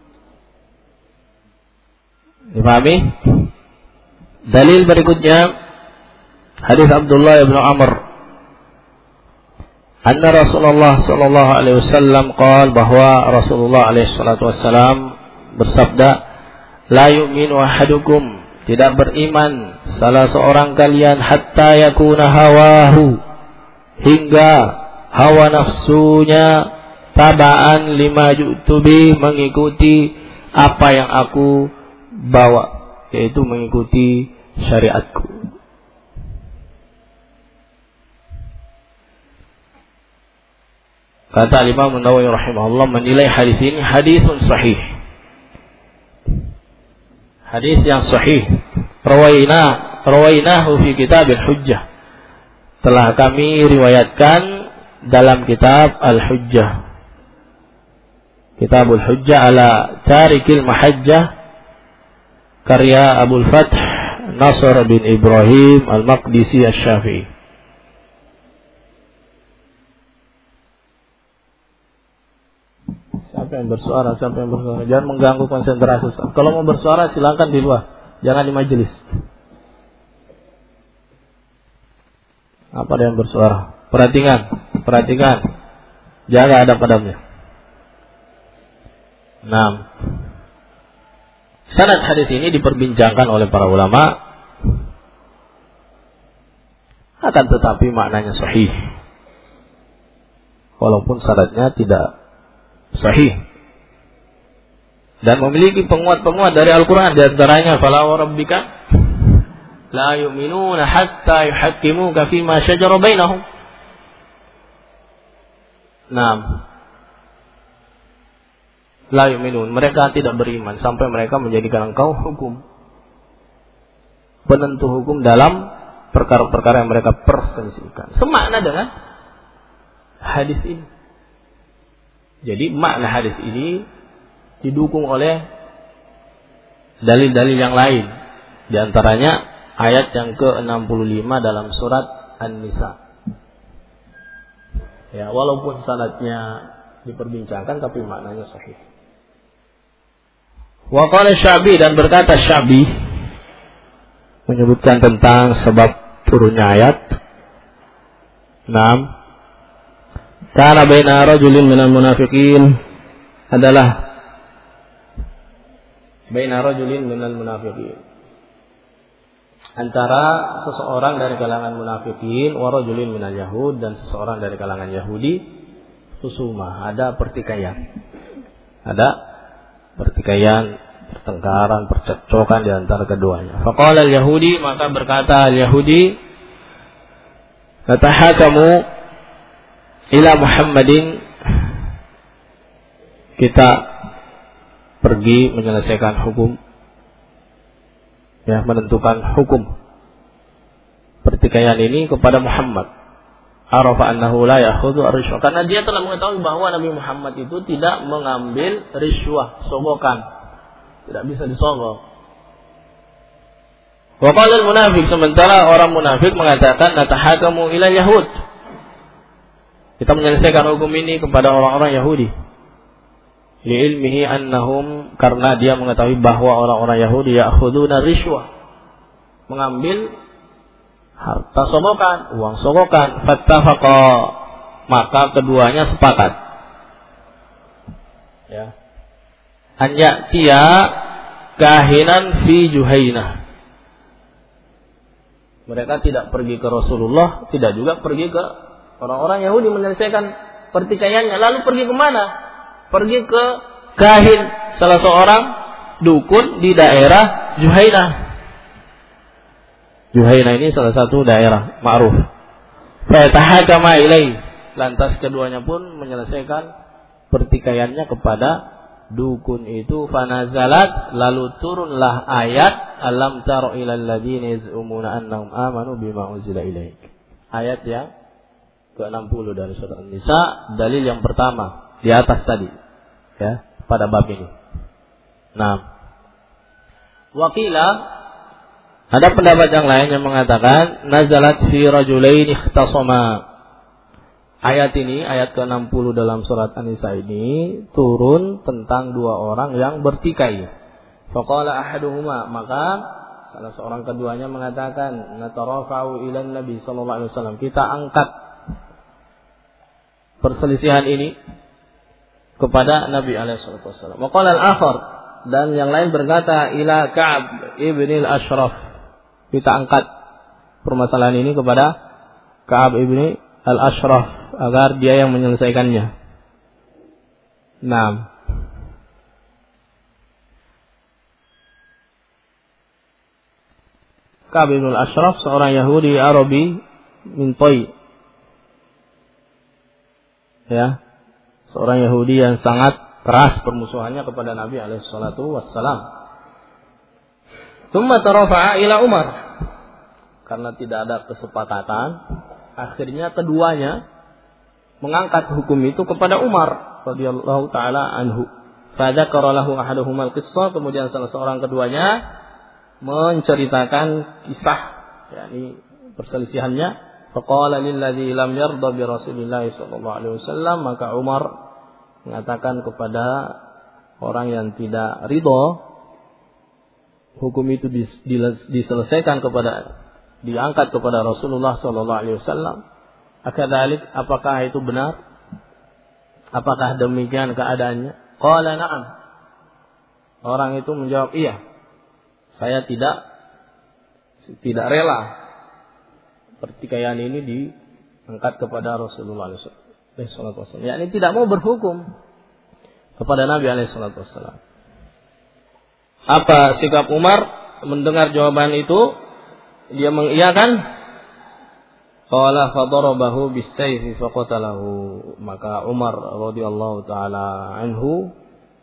Dipahami? Dalil berikutnya hadis Abdullah bin Amr anna Rasulullah sallallahu alaihi wasallam qaal, bahwa Rasulullah alaihi salatu wasallam bersabda, la yu'minu ahadukum, tidak beriman salah seorang kalian, hatta yakuna hawahu, hingga hawa nafsunya, tabaan lima ju'tubi, mengikuti apa yang aku bawa, yaitu mengikuti syariatku. Kata Imam Nawawi rahimahullah menilai hadis ini hadisun sahih, hadis yang sahih. Rawainahu fi kitabil hujjah, telah kami riwayatkan dalam kitab Al-Hujjah, Kitabul Hujjah ala Tarikil Mahajjah, karya Abul Fath Nasr bin Ibrahim Al-Maqdisi Asy-Syafi'i. Siapa yang bersuara? Jangan mengganggu konsentrasi. Kalau mau bersuara silakan di luar, jangan di majelis. Apa ada yang bersuara? Perhatikan. Jaga adab-adabnya. Nah, sanad hadis ini diperbincangkan oleh para ulama, akan tetapi maknanya sahih, walaupun sanadnya tidak sahih, dan memiliki penguat-penguat dari Al-Quran, di antaranya fala wa rabbika la yu'minuna hatta yuhakkimuka fima shajara bainahum. Nah, la yu'minun, mereka tidak beriman sampai mereka menjadikan engkau hukum, penentu hukum dalam perkara-perkara yang mereka perselisihkan. Semakna dengan hadis ini. Jadi makna hadis ini didukung oleh dalil-dalil yang lain, di antaranya ayat yang ke-65 dalam surat An-Nisa. Ya, walaupun sanadnya diperbincangkan tapi maknanya sahih. Wa qala Syabi, dan berkata Syabi menyebutkan tentang sebab turunnya ayat. 6. Kana baina rajulin minal munafiqin, adalah baina rajulin minal munafiqin, antara seseorang dari kalangan munafikin, wa rajulin minal yahud, dan seseorang dari kalangan Yahudi, husumah, ada pertikaian, pertengkaran, percekcokan di antara keduanya. Faqala al-Yahudi, maka berkata al-Yahudi, natahakamu ila Muhammadin, kita pergi menyelesaikan hukum, ya, menentukan hukum pertikaian ini kepada Muhammad. Arafa annahu la ya'khudhu ar-rishwah, karena dia telah mengetahui bahwa Nabi Muhammad itu tidak mengambil rishwah, sogokan, tidak bisa disogok. Wa qala al-munafiq, sementara orang munafik mengatakan natahakamu ila yahud, kita menyelesaikan hukum ini kepada orang-orang Yahudi. Li'ilmihi annahum, karena dia mengetahui bahwa orang-orang Yahudi ya'khuduna rishwah, mengambil harta sogokan, uang sogokan. Fattafaqa, maka keduanya sepakat, ya, an ya'tiya kahinan fi Juhainah. Mereka tidak pergi ke Rasulullah, tidak juga pergi ke orang-orang Yahudi menyelesaikan pertikaiannya. Lalu pergi kemana? Pergi ke kahin, salah seorang dukun di daerah Juhainah. Juhainah ini salah satu daerah ma'ruf. Fatahakama ilai, lantas keduanya pun menyelesaikan pertikaiannya kepada dukun itu. Fanazalat, lalu turunlah ayat alam taro ilal ladzina yaz'umuna annahum amanu bima unzila ilaik. Ayat yang ke-60 dari surat An-Nisa, dalil yang pertama di atas tadi, ya, pada bab ini. Nah, wakila, ada pendapat yang lain yang mengatakan nazalat fi rajulain ikhtasama. Ayat ini, ayat ke-60 dalam surat An-Nisa ini turun tentang dua orang yang bertikai. Faqala ahaduhuma, maka salah seorang keduanya mengatakan, natarafa'u ilan Nabi sallallahu alaihi wasallam, kita angkat perselisihan ini kepada Nabi alaihi wasallam. Waqala al-akhar, dan yang lain berkata, ila Ka'ab ibn al-Ashraf, kita angkat permasalahan ini kepada Ka'ab ibn al-Ashraf agar dia yang menyelesaikannya. Nah, Ka'ab ibn al-Ashraf seorang Yahudi Arabi min Tay. Ya, seorang Yahudi yang sangat keras permusuhannya kepada Nabi alaihi salatu wassalam. Tsumma tarafa'a ila Umar. Karena tidak ada kesepakatan, akhirnya keduanya mengangkat hukum itu kepada Umar radhiyallahu taala anhu. Fa dzakara lahu ahaduhuma al-qissah, kemudian salah seorang keduanya menceritakan kisah yakni perselisihannya. Faqala lil ladzi lam yarda bi Rasulillah sallallahu alaihi wasallam, maka Umar mengatakan kepada orang yang tidak ridha hukum itu diselesaikan diangkat kepada Rasulullah sallallahu alaihi wasallam, akadzalik, apakah itu benar? Apakah demikian keadaannya? Qala na'am. Orang itu menjawab, iya. Saya tidak rela pertikaian ini diangkat kepada Rasulullah sallallahu alaihi wasallam. Yakni tidak mau berhukum kepada Nabi alaihi wasallam. Apa sikap Umar mendengar jawaban itu? Dia mengiyakan. Qala fadarabahu bis-sayfi faqatalahu, maka Umar radhiyallahu taala anhu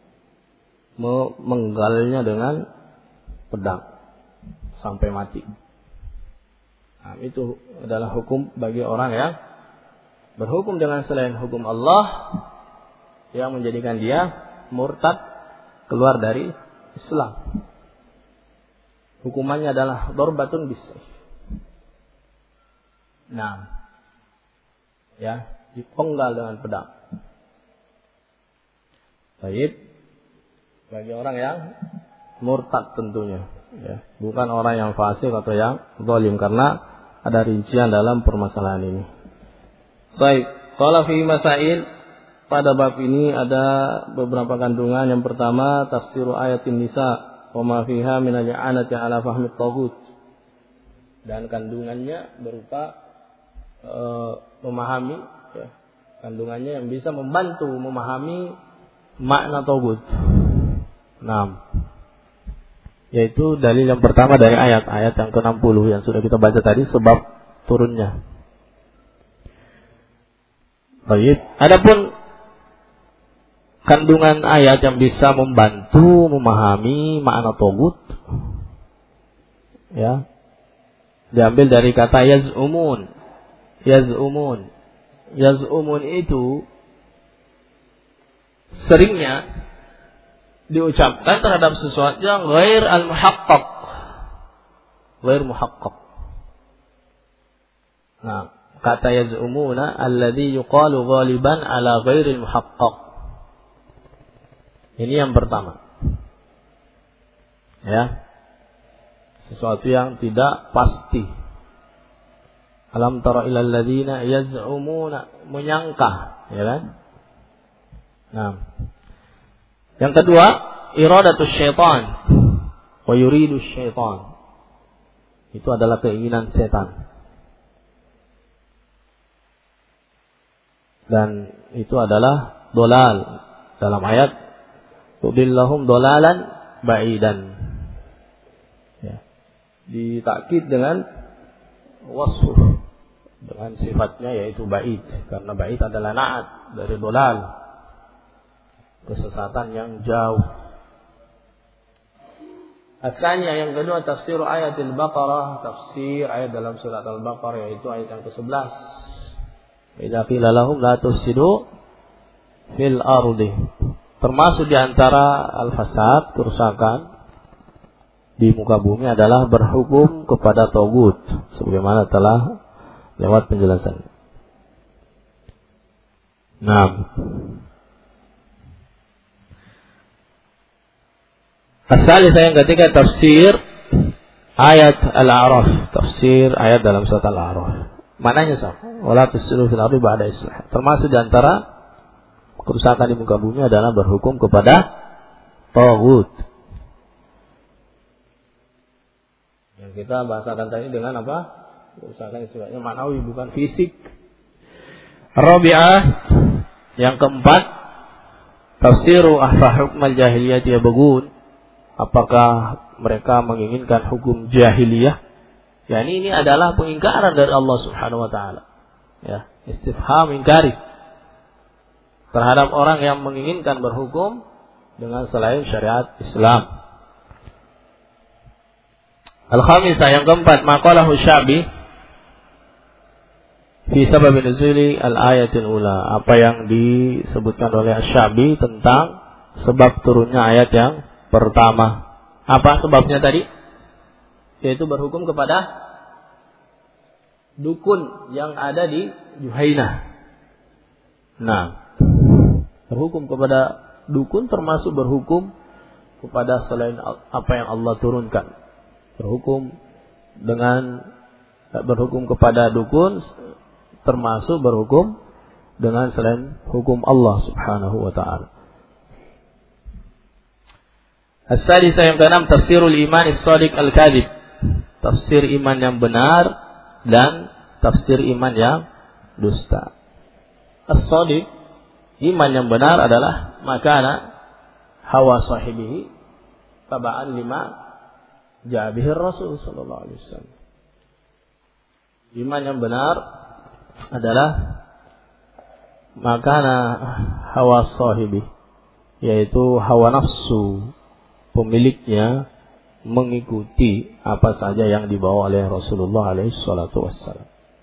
menggalnya dengan pedang sampai mati. Nah, itu adalah hukum bagi orang yang berhukum dengan selain hukum Allah yang menjadikan dia murtad, keluar dari Islam. Hukumannya adalah darbatun bis-sayf. Nah, ya, dipenggal dengan pedang. Baik, bagi orang yang murtad tentunya, ya, bukan orang yang fasik atau yang zalim, karena ada rincian dalam permasalahan ini. Baik, qala fi masail, pada bab ini ada beberapa kandungan. Yang pertama, tafsir ayatin nisa wa ma fiha min al-i'anati ala fahmi at-taghut. Dan kandungannya berupa memahami, ya, kandungannya yang bisa membantu memahami makna taghut. Nah, yaitu dalil yang pertama dari ayat yang ke-60 yang sudah kita baca tadi, sebab turunnya. Baik, adapun kandungan ayat yang bisa membantu memahami makna taghut, ya, diambil dari kata yaz'umun. Yaz'umun itu seringnya diucapkan terhadap sesuatu yang ghair al-muhaqqaq. Ghair muhaqqaq. Nah, kata yaz'umuna alladhi yuqalu ghaliban ala ghairil muhaqqaq. Ini yang pertama. Ya. Sesuatu yang tidak pasti. Alam tara ilal ladzina yaz'umuna, menyangka, ya kan? Nah. Yang kedua, iradatus syaitan wa yuridus syaitan. Itu adalah keinginan setan. Dan itu adalah dolal. Dalam ayat tudillahum dolalan ba'idan. Ya. Ditakkid dengan wasfuh, dengan sifatnya yaitu ba'id, karena ba'id adalah na'at dari dolal, kesesatan yang jauh. Asalnya yang kedua, tafsir ayat Al-Baqarah, tafsir ayat dalam surat Al-Baqarah, yaitu ayat yang ke-11. Idza qila lahum la tufsidu fil ardi termasuk di antara al-fasad, kerusakan di muka bumi adalah berhukum kepada tagut, sebagaimana telah lewat penjelasan. Nah, as-salisah yang ketiga, tafsir ayat Al-A'raf, tafsir ayat dalam surat Al-A'raf. Maknanya sama, wala tusiru fil ardi ba'da islah. Termasuk di antara kerusakan di muka bumi adalah berhukum kepada tagut. Yang kita bahasakan tadi dengan apa? Kerusakan sifatnya manawi, bukan fisik. Rabi'ah, yang keempat, tafsiru ahfa hukmal jahiliyah yabghun. Apakah mereka menginginkan hukum jahiliyah? Yani ini adalah pengingkaran dari Allah Subhanahu wa taala. Ya, istifham ingkari terhadap orang yang menginginkan berhukum dengan selain syariat Islam. Al-khamisah, yang keempat, maqalahu Syabi fi sabab nuzuli al-ayatil ula. Apa yang disebutkan oleh Syabi tentang sebab turunnya ayat yang pertama. Apa sebabnya tadi? Yaitu berhukum kepada dukun yang ada di Juhainah. Nah, berhukum kepada dukun termasuk berhukum kepada selain apa yang Allah turunkan. Berhukum kepada dukun termasuk berhukum dengan selain hukum Allah Subhanahu wa taala. As-sadisah, yang keenam, tafsirul iman as-shadiq al-kadhib. Tafsir iman yang benar dan tafsir iman yang dusta. As-shadiq, iman yang benar adalah makana hawa sahibihi taba'an lima ja'a bihi Rasul sallallahu alaihi wasallam. Iman yang benar adalah makana hawa sahibi, yaitu hawa nafsu pemiliknya mengikuti apa saja yang dibawa oleh Rasulullah alaihi salatu wassalam.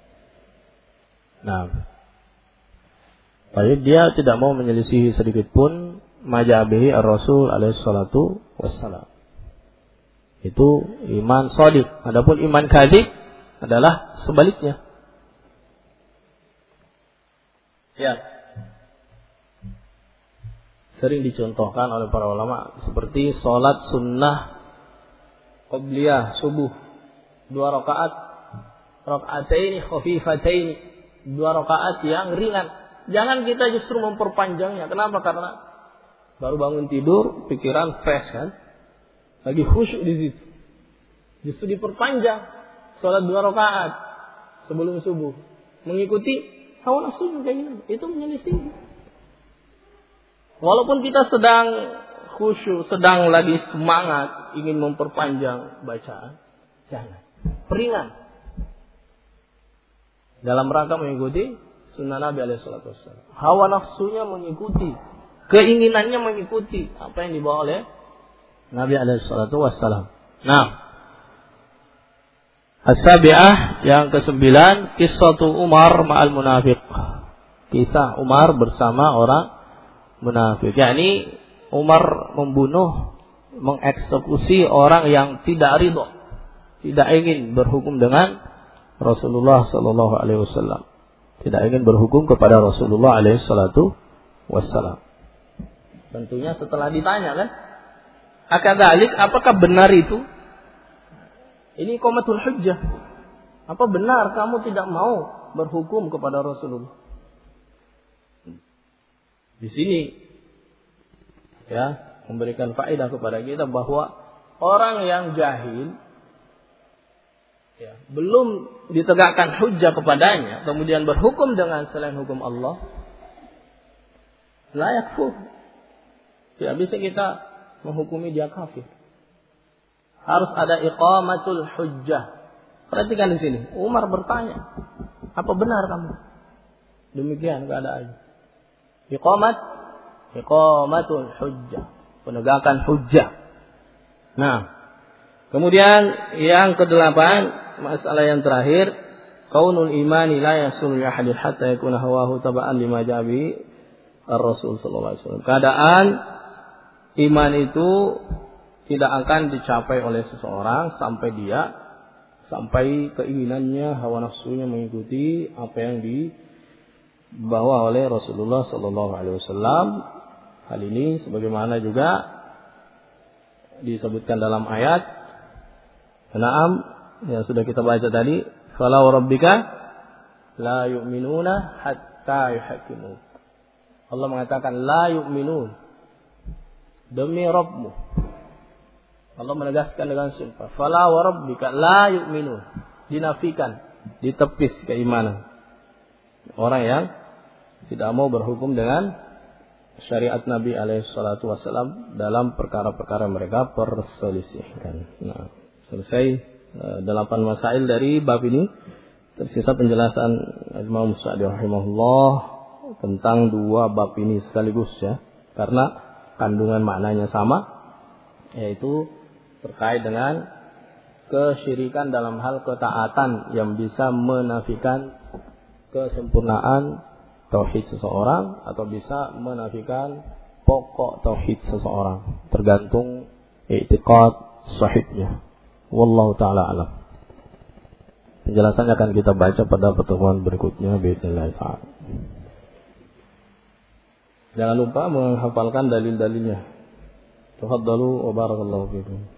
Nah, baik, dia tidak mau menyelisihi sedikit pun majabihi ar-Rasul alaihi salatu wassalam. Itu iman shadiq. Adapun iman kadzib adalah sebaliknya. Ya. Sering dicontohkan oleh para ulama seperti salat sunnah qabliyah subuh 2 rakaat, rakaatain khafifatain, 2 rakaat yang ringan. Jangan kita justru memperpanjangnya. Kenapa? Karena baru bangun tidur, pikiran fresh kan? Lagi khusyuk di situ. Justru diperpanjang salat 2 rakaat sebelum subuh. Mengikuti hawa nafsu kayak gini. Itu menyelisih. Walaupun kita sedang khusyuk, sedang lagi semangat ingin memperpanjang bacaan, jangan. Peringan. Dalam rangka mengikuti sunnah Nabi alaihi salatu wassalam. Hawa nafsunya mengikuti, keinginannya mengikuti apa yang dibawa oleh Nabi alaihi salatu wassalam. Nah, as-sabi'ah, yang ke-9, qissatu Umar ma'al munafiq. Kisah Umar bersama orang munafik. Yakni Umar membunuh, mengeksekusi orang yang tidak ridho, tidak ingin berhukum dengan Rasulullah sallallahu alaihi wasallam. Tidak ingin berhukum kepada Rasulullah alaihi salatu wassalam. Tentunya setelah ditanya kan, akadzalik, apakah benar itu? Ini iqamatul hujjah. Apa benar kamu tidak mau berhukum kepada Rasulullah? Di sini ya, memberikan faedah kepada kita bahwa orang yang jahil ya, belum ditegakkan hujjah kepadanya, kemudian berhukum dengan selain hukum Allah, la yakfur. Tidak bisa kita menghukumi dia kafir. Harus ada iqamatul hujjah. Perhatikan di sini, Umar bertanya, apa benar kamu? Demikian keadaannya. Iqamatul hujjah, penegakan hujjah. Nah, kemudian yang ke-8, masalah yang terakhir, qaulul imani la yasul li ahadin hatta yakuna hawahu taba'an lima jabi. Rasul sallallahu alaihi wasallam. Keadaan iman itu tidak akan dicapai oleh seseorang sampai keinginannya, hawa nafsunya mengikuti apa yang dibawa oleh Rasulullah sallallahu alaihi wasallam. Hal ini sebagaimana juga disebutkan dalam ayat An'am yang sudah kita baca tadi, "Fala wa rabbika la yu'minuna hatta yuhaqqimu." Allah mengatakan la yu'minun, demi Rabbmu. Allah menegaskan dengan sumpah, "Fala wa rabbika la yu'minun." Dinafikan, ditepis keimanan. Orang yang tidak mau berhukum dengan syariat Nabi alaihi salatu wasallam dalam perkara-perkara mereka perselisihkan. Nah, selesai 8 masail dari bab ini. Tersisa penjelasan Imam Sa'di rahimahullah tentang 2 bab ini sekaligus ya, karena kandungan maknanya sama, yaitu terkait dengan kesyirikan dalam hal ketaatan yang bisa menafikan kesempurnaan tauhid seseorang atau bisa menafikan pokok tauhid seseorang, tergantung i'tiqad sahihnya. Wallahu taala alam. Penjelasannya akan kita baca pada pertemuan berikutnya biidznillah taala. Jangan lupa menghafalkan dalil-dalilnya. Tafadhalu wa barakallahu fikum.